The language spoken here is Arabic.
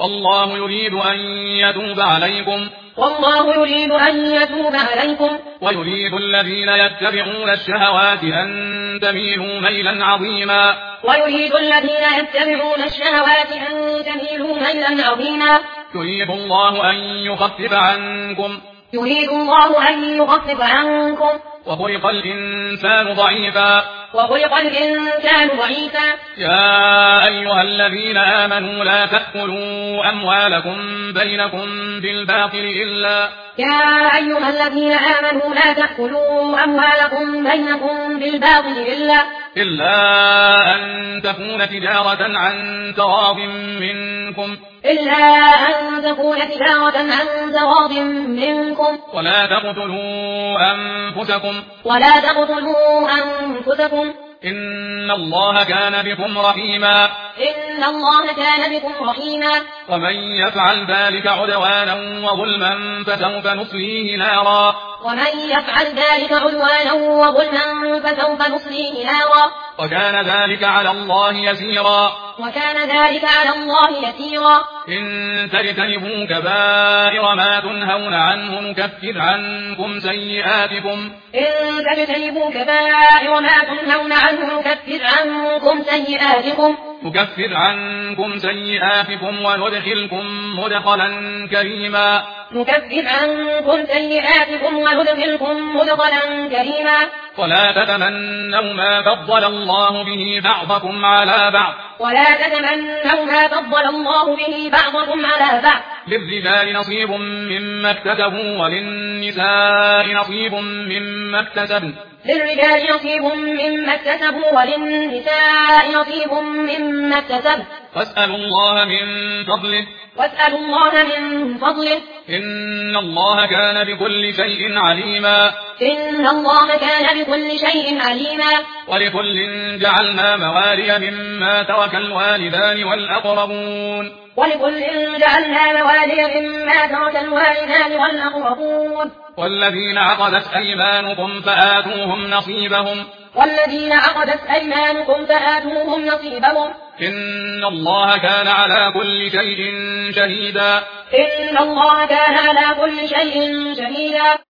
والله يريد أن يتوب عليكم والله يريد أن يتوب عليكم ويريد الذين يتبعون الشهوات أن تميلوا ميلا عظيما ويريد الذين يتبعون الشهوات أن تميلوا ميلا عظيما يريد الله أن يخفف عنكم يريد الله أن يخفف عنكم وخلق الإنسان ضعيفا يا أيها الذين آمنوا لا تأكلوا أموالكم بينكم بالباطل إلا أن تكون تجارة عن تراض منكم ولا تقتلوا أنفسكم إن الله كان بكم رحيما ومن يفعل ذلك عدوانا وظلما فسوف نصليه نارا وكان ذلك على الله يسيرا إن تجتنبوا كبائر ما تنهون عنه نكفر عنكم سيئاتكم وندخلكم مدخلا كريما ولا تتمنوا ما فضل الله به بعضكم على بعض للرجال نصيب مما اكتسبوا وللنساء نصيب مما اكتسبن واسألوا الله من فضله إن الله كان بكل شيء عليما ولكل جعلنا موالي مما ترك الوالدان والأقربون والذين عقدت أيمانكم فآتوهم نصيبهم إن الله كان على كل شيء شهيدا